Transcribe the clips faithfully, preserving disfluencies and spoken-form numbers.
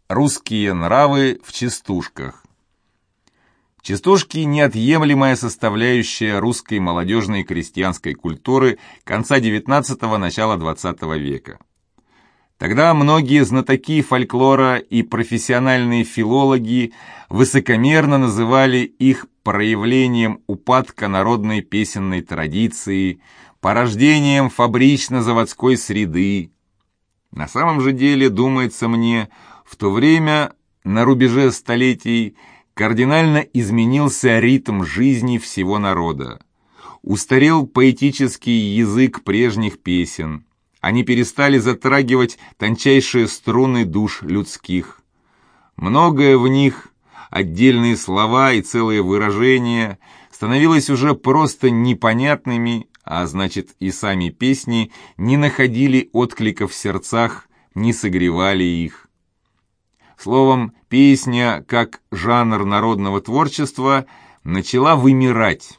Русские нравы в частушках. Частушки – неотъемлемая составляющая русской молодежной крестьянской культуры конца девятнадцатого – начала двадцатого века. Тогда многие знатоки фольклора и профессиональные филологи высокомерно называли их проявлением упадка народной песенной традиции, порождением фабрично-заводской среды. На самом же деле, думается мне, в то время, на рубеже столетий, кардинально изменился ритм жизни всего народа. Устарел поэтический язык прежних песен. Они перестали затрагивать тончайшие струны душ людских. Многое в них, отдельные слова и целые выражения, становилось уже просто непонятными, а значит и сами песни не находили отклика в сердцах, не согревали их. Словом, песня, как жанр народного творчества, начала вымирать.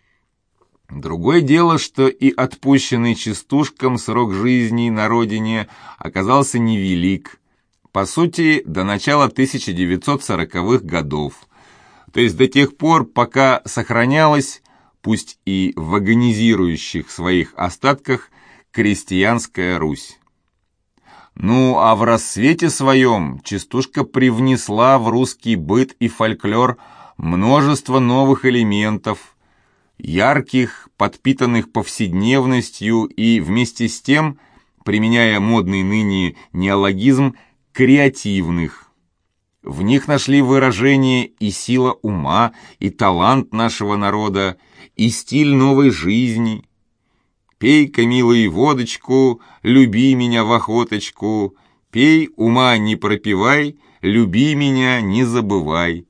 Другое дело, что и отпущенный частушкам срок жизни на родине оказался невелик, по сути, до начала тысяча девятьсот сороковых годов, то есть до тех пор, пока сохранялась, пусть и в агонизирующих своих остатках, крестьянская Русь. Ну, а в рассвете своем частушка привнесла в русский быт и фольклор множество новых элементов, ярких, подпитанных повседневностью и вместе с тем, применяя модный ныне неологизм, креативных. В них нашли выражение и сила ума, и талант нашего народа, и стиль новой жизни. «Пей-ка, милый, водочку, люби меня в охоточку, пей, ума не пропивай, люби меня, не забывай».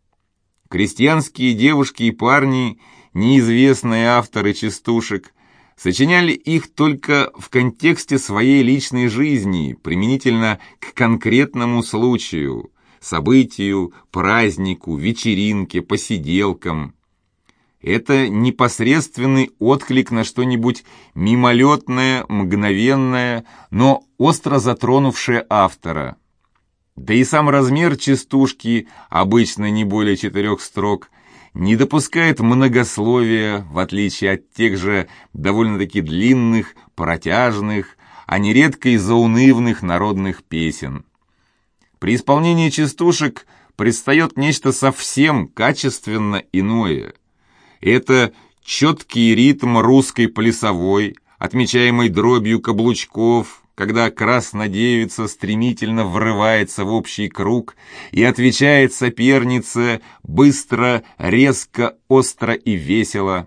Крестьянские девушки и парни, неизвестные авторы частушек, сочиняли их только в контексте своей личной жизни, применительно к конкретному случаю, событию, празднику, вечеринке, посиделкам. Это непосредственный отклик на что-нибудь мимолетное, мгновенное, но остро затронувшее автора. Да и сам размер частушки, обычно не более четырех строк, не допускает многословия, в отличие от тех же довольно-таки длинных, протяжных, а нередко и заунывных народных песен. При исполнении частушек предстает нечто совсем качественно иное. Это четкий ритм русской плясовой, отмечаемый дробью каблучков, когда краснодевица стремительно врывается в общий круг и отвечает сопернице быстро, резко, остро и весело.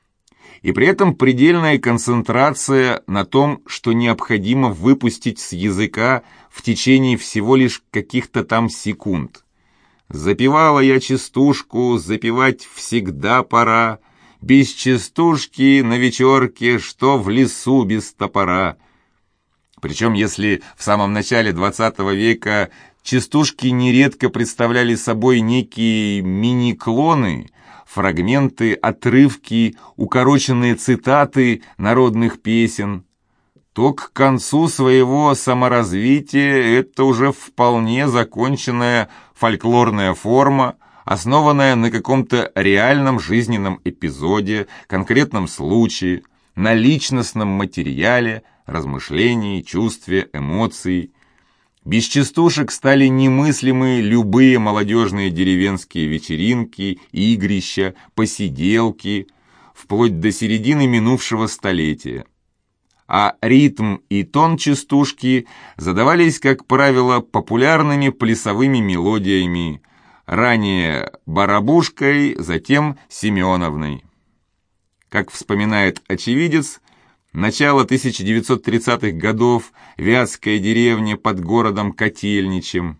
И при этом предельная концентрация на том, что необходимо выпустить с языка в течение всего лишь каких-то там секунд. Запевала я частушку, запевать всегда пора, без частушки на вечерке, что в лесу без топора. Причем, если в самом начале двадцатого века частушки нередко представляли собой некие мини-клоны, фрагменты, отрывки, укороченные цитаты народных песен, то к концу своего саморазвития это уже вполне законченная фольклорная форма, основанная на каком-то реальном жизненном эпизоде, конкретном случае, на личностном материале, размышлении, чувстве, эмоции. Без частушек стали немыслимы любые молодежные деревенские вечеринки, игрища, посиделки, вплоть до середины минувшего столетия. А ритм и тон частушки задавались, как правило, популярными плясовыми мелодиями, ранее барабушкой, затем Семеновной. Как вспоминает очевидец, начало тысяча девятьсот тридцатых годов, вятская деревня под городом Котельничем.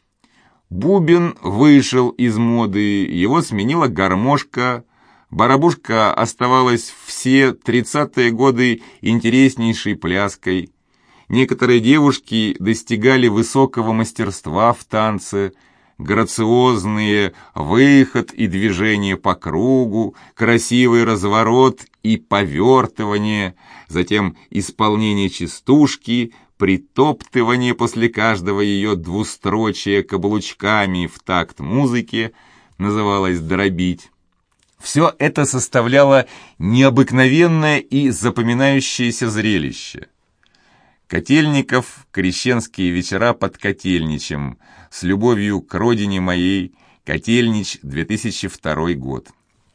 Бубен вышел из моды, его сменила гармошка. Барабушка оставалась все тридцатые годы интереснейшей пляской. Некоторые девушки достигали высокого мастерства в танце, грациозные выход и движение по кругу, красивый разворот и повертывание, затем исполнение частушки, притоптывание после каждого ее двустрочия каблучками в такт музыки называлось «дробить». Все это составляло необыкновенное и запоминающееся зрелище. Котельников, крещенские вечера под Котельничем, с любовью к родине моей, Котельнич, две тысячи второй год.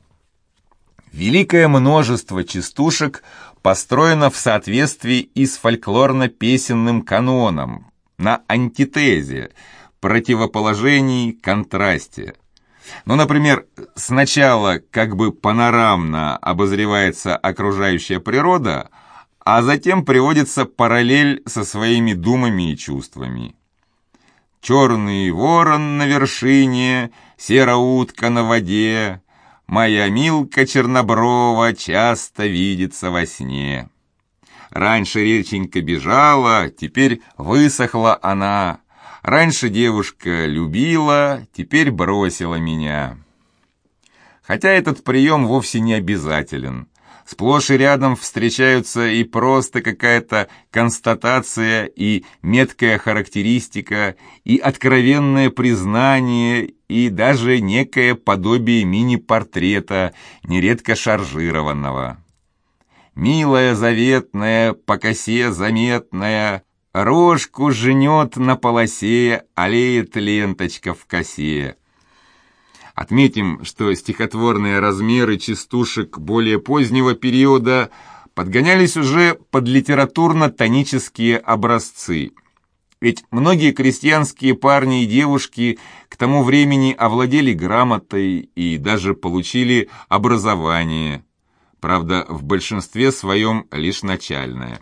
Великое множество частушек построено в соответствии и с фольклорно-песенным каноном, на антитезе, противоположении, контрасте. Ну, например, сначала как бы панорамно обозревается окружающая природа, а затем приводится параллель со своими думами и чувствами. «Черный ворон на вершине, серая утка на воде, моя Милка черноброва часто видится во сне. Раньше реченька бежала, теперь высохла она. Раньше девушка любила, теперь бросила меня». Хотя этот прием вовсе не обязателен. Сплошь и рядом встречаются и просто какая-то констатация, и меткая характеристика, и откровенное признание, и даже некое подобие мини-портрета, нередко шаржированного. «Милая заветная, по косе заметная, рожку жнет на полосе, аллеет ленточка в косе». Отметим, что стихотворные размеры частушек более позднего периода подгонялись уже под литературно-тонические образцы. Ведь многие крестьянские парни и девушки к тому времени овладели грамотой и даже получили образование, правда, в большинстве своем лишь начальное.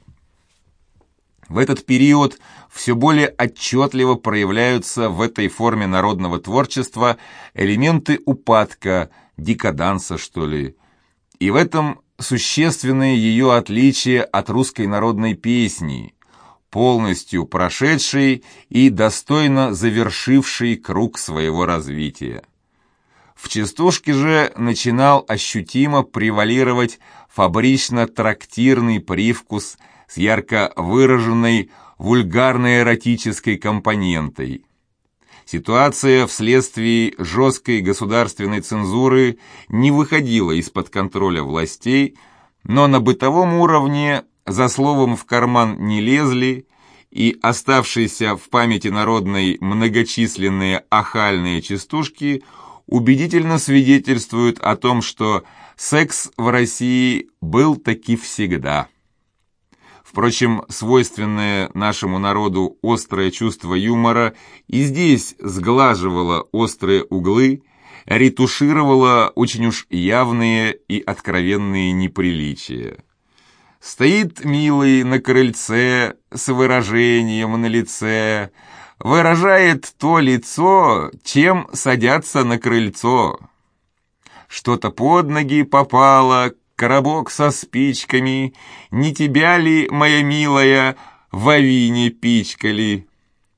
В этот период все более отчетливо проявляются в этой форме народного творчества элементы упадка, декаданса, что ли. И в этом существенное ее отличие от русской народной песни, полностью прошедшей и достойно завершившей круг своего развития. В частушке же начинал ощутимо превалировать фабрично-трактирный привкус с ярко выраженной вульгарно-эротической компонентой. Ситуация вследствие жесткой государственной цензуры не выходила из-под контроля властей, но на бытовом уровне за словом в карман не лезли, и оставшиеся в памяти народной многочисленные ахальные частушки убедительно свидетельствуют о том, что секс в России был таки всегда. Впрочем, свойственное нашему народу острое чувство юмора и здесь сглаживало острые углы, ретушировало очень уж явные и откровенные неприличия. Стоит милый на крыльце с выражением на лице, выражает то лицо, чем садятся на крыльцо. Что-то под ноги попало, коробок со спичками, не тебя ли, моя милая, в авине пичкали?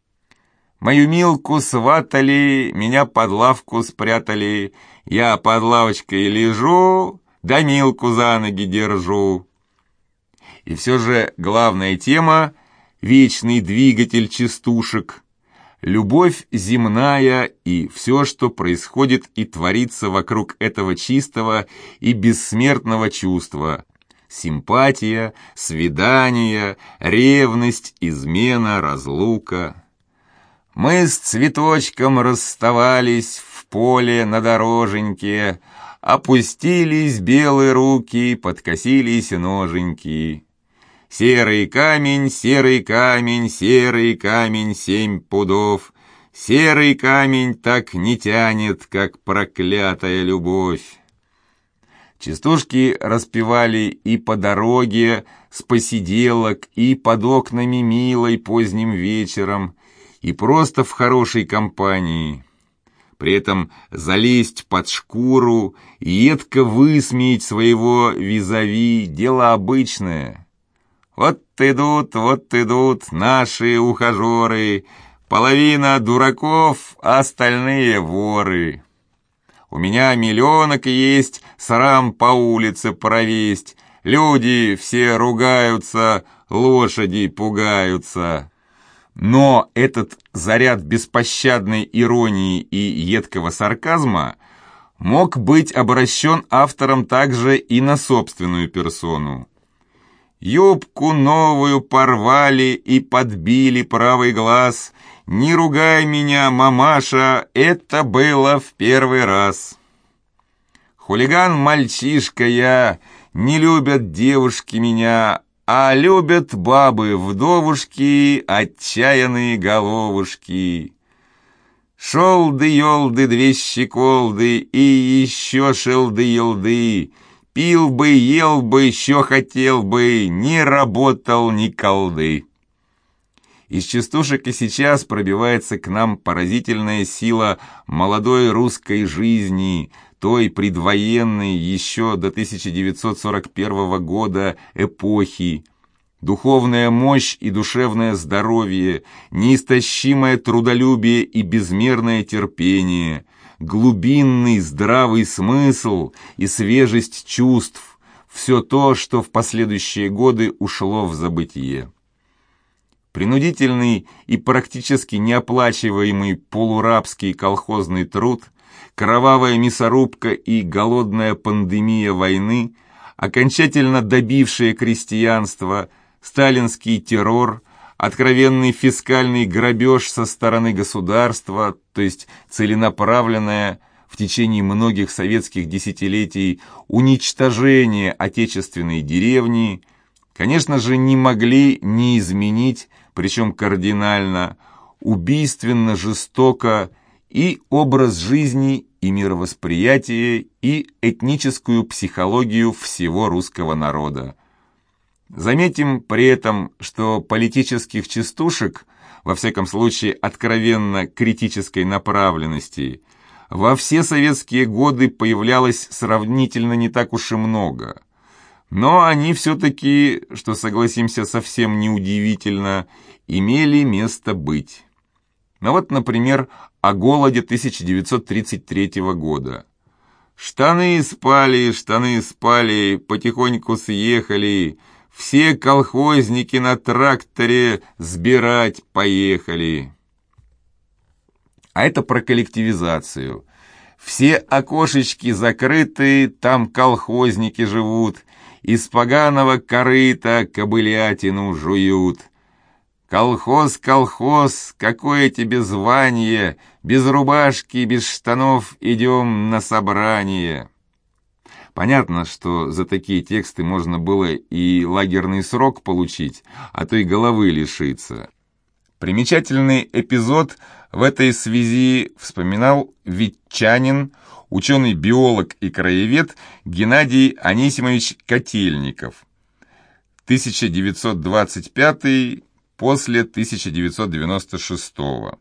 Мою Милку сватали, меня под лавку спрятали, я под лавочкой лежу, да Милку за ноги держу. И все же главная тема — вечный двигатель частушек, любовь земная и все, что происходит и творится вокруг этого чистого и бессмертного чувства. Симпатия, свидание, ревность, измена, разлука. Мы с цветочком расставались в поле на дороженьке, опустились белые руки, подкосились ноженьки. Серый камень, серый камень, серый камень, семь пудов. Серый камень так не тянет, как проклятая любовь. Частушки распевали и по дороге, с посиделок, и под окнами милой поздним вечером, и просто в хорошей компании. При этом залезть под шкуру и едко высмеять своего визави – дело обычное. Вот идут, вот идут наши ухажеры, половина дураков, а остальные воры. У меня миллионок есть, срам по улице провесть, люди все ругаются, лошади пугаются. Но этот заряд беспощадной иронии и едкого сарказма мог быть обращен автором также и на собственную персону. «Юбку новую порвали и подбили правый глаз. Не ругай меня, мамаша, это было в первый раз. Хулиган-мальчишка я, не любят девушки меня, а любят бабы-вдовушки, отчаянные головушки. Шолды-елды, две щеколды и еще шелды-елды. Пил бы, ел бы, еще хотел бы, не работал ни колды». Из частушек и сейчас пробивается к нам поразительная сила молодой русской жизни, той предвоенной еще до тысяча девятьсот сорок первого года эпохи. Духовная мощь и душевное здоровье, неистощимое трудолюбие и безмерное терпение, глубинный здравый смысл и свежесть чувств – все то, что в последующие годы ушло в забытие. Принудительный и практически неоплачиваемый полурабский колхозный труд, кровавая мясорубка и голодная пандемия войны, окончательно добившие крестьянство, сталинский террор, откровенный фискальный грабеж со стороны государства, то есть целенаправленное в течение многих советских десятилетий уничтожение отечественной деревни, конечно же, не могли не изменить, причем кардинально, убийственно жестоко и образ жизни, и мировосприятие, и этническую психологию всего русского народа. Заметим при этом, что политических частушек, во всяком случае откровенно критической направленности, во все советские годы появлялось сравнительно не так уж и много. Но они все-таки, что, согласимся, совсем неудивительно, имели место быть. Ну вот, например, о голоде тысяча девятьсот тридцать третьего года. «Штаны спали, штаны спали, потихоньку съехали, все колхозники на тракторе сбирать поехали». А это про коллективизацию. Все окошечки закрыты, там колхозники живут, из поганого корыта кобылятину жуют. Колхоз, колхоз, какое тебе звание, без рубашки, без штанов идем на собрание. Понятно, что за такие тексты можно было и лагерный срок получить, а то и головы лишиться. Примечательный эпизод в этой связи вспоминал ветчанин, ученый-биолог и краевед Геннадий Анисимович Котельников. тысяча девятьсот двадцать пятый после тысяча девятьсот девяносто шестого.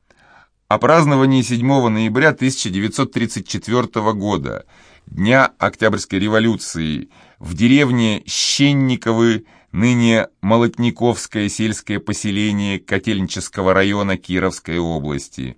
О праздновании седьмого ноября тысяча девятьсот тридцать четвёртого года, Дня Октябрьской революции, в деревне Щенниковы, ныне Молотниковское сельское поселение Котельнического района Кировской области.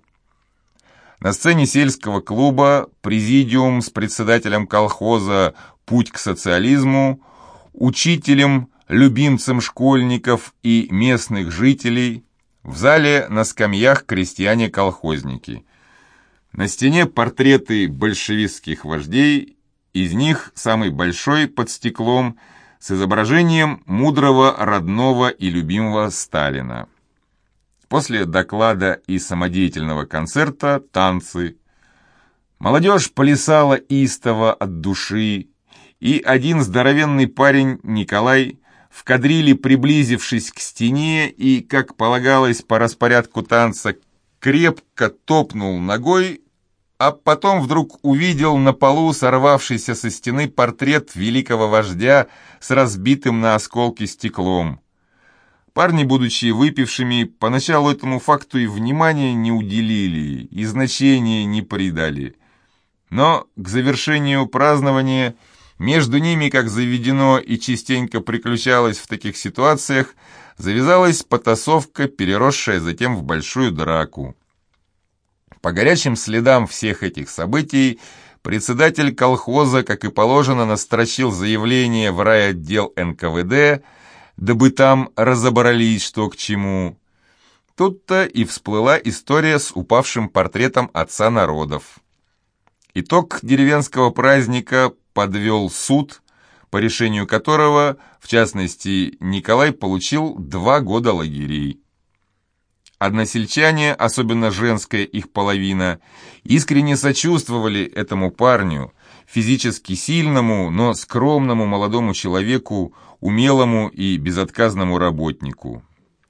На сцене сельского клуба президиум с председателем колхоза «Путь к социализму», учителем, любимцем школьников и местных жителей, в зале на скамьях крестьяне-колхозники. На стене портреты большевистских вождей, из них самый большой под стеклом с изображением мудрого, родного и любимого Сталина. После доклада и самодеятельного концерта танцы. Молодежь плясала истово от души, и один здоровенный парень, Николай, в кадриле, приблизившись к стене и, как полагалось по распорядку танца, крепко топнул ногой, а потом вдруг увидел на полу сорвавшийся со стены портрет великого вождя с разбитым на осколки стеклом. Парни, будучи выпившими, поначалу этому факту и внимания не уделили, и значения не придали. Но к завершению празднования между ними, как заведено и частенько приключалось в таких ситуациях, завязалась потасовка, переросшая затем в большую драку. По горячим следам всех этих событий председатель колхоза, как и положено, настрочил заявление в райотдел эн ка вэ дэ, дабы там разобрались, что к чему. Тут-то и всплыла история с упавшим портретом отца народов. Итог деревенского праздника подвел суд, по решению которого, в частности, Николай получил два года лагерей. Односельчане, особенно женская их половина, искренне сочувствовали этому парню, физически сильному, но скромному молодому человеку, умелому и безотказному работнику.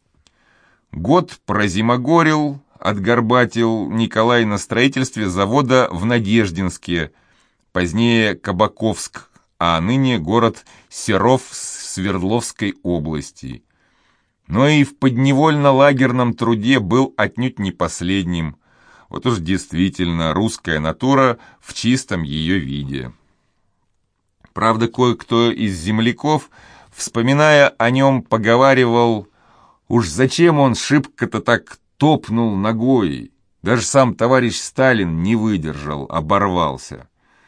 Год прозимогорил, отгорбатил Николай на строительстве завода в Надеждинске, позднее Кабаковск, а ныне город Серов Свердловской области. Но и в подневольно-лагерном труде был отнюдь не последним. Вот уж действительно русская натура в чистом ее виде. Правда, кое-кто из земляков, вспоминая о нем, поговаривал: уж зачем он шибко-то так топнул ногой? Даже сам товарищ Сталин не выдержал, оборвался.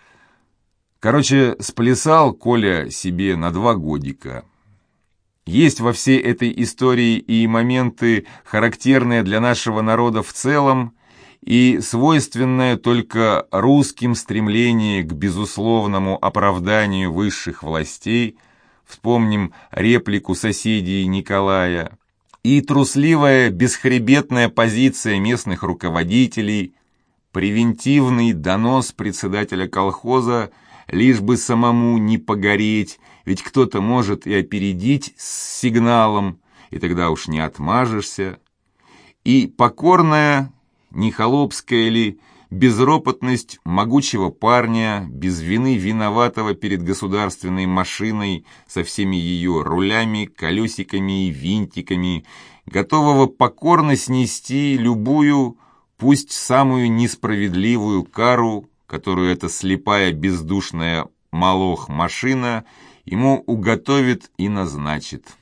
Короче, сплясал Коля себе на два годика. Есть во всей этой истории и моменты, характерные для нашего народа в целом, и свойственное только русским стремление к безусловному оправданию высших властей, вспомним реплику соседей Николая, и трусливая бесхребетная позиция местных руководителей, превентивный донос председателя колхоза, лишь бы самому не погореть, ведь кто-то может и опередить с сигналом, и тогда уж не отмажешься, и покорная, не холопская ли, безропотность могучего парня, без вины виноватого перед государственной машиной со всеми ее рулями, колесиками и винтиками, готового покорно снести любую, пусть самую несправедливую кару, которую эта слепая бездушная молох-машина ему уготовит и назначит.